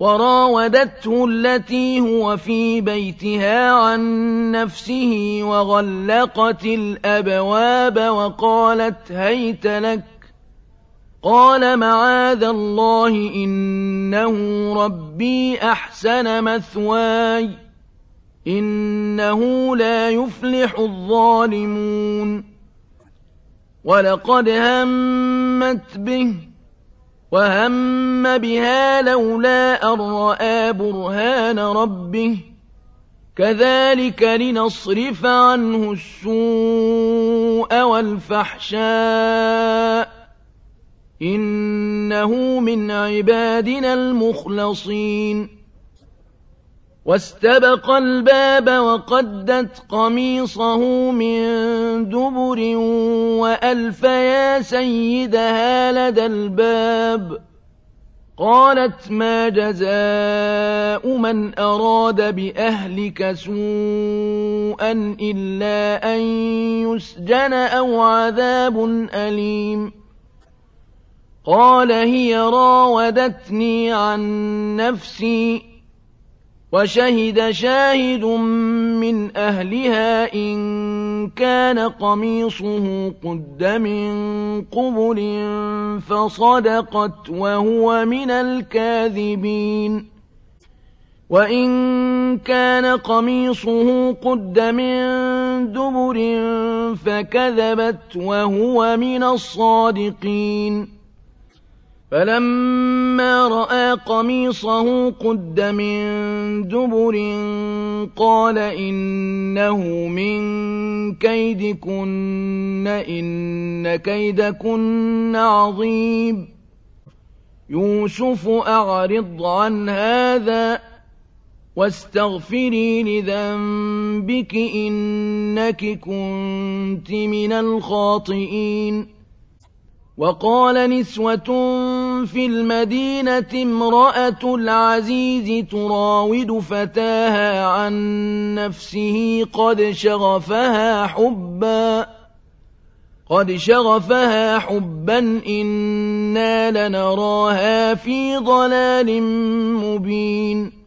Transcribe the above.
وراودته التي هو في بيتها عن نفسه وغلقت الأبواب وقالت هيت لك قال معاذ الله إنه ربي أحسن مثواي إنه لا يفلح الظالمون ولقد همت به وهم بها لولا أن رأى برهان ربه كذلك لنصرف عنه السوء والفحشاء إنه من عبادنا المخلصين واستبق الباب وقدت قميصه من دبر وألف يا سيدها لدى الباب قالت ما جزاء من أراد بأهلك سوءا إلا أن يسجن أو عذاب أليم قال هي راودتني عن نفسي وشهد شاهد من أهلها إن كان قميصه قد من قبل فصدقت وهو من الكاذبين وإن كان قميصه قد من دبر فكذبت وهو من الصادقين فلما رأى قميصه قد من دبر قال إنه من كيدكن إن كيدكن عظيم يوسف أعرض عن هذا واستغفري لذنبك إنك كنت من الخاطئين وقال نسوة في المدينة امرأة العزيز تراود فتاها عن نفسه قد شغفها حبا إنا لنراها في ضلال مبين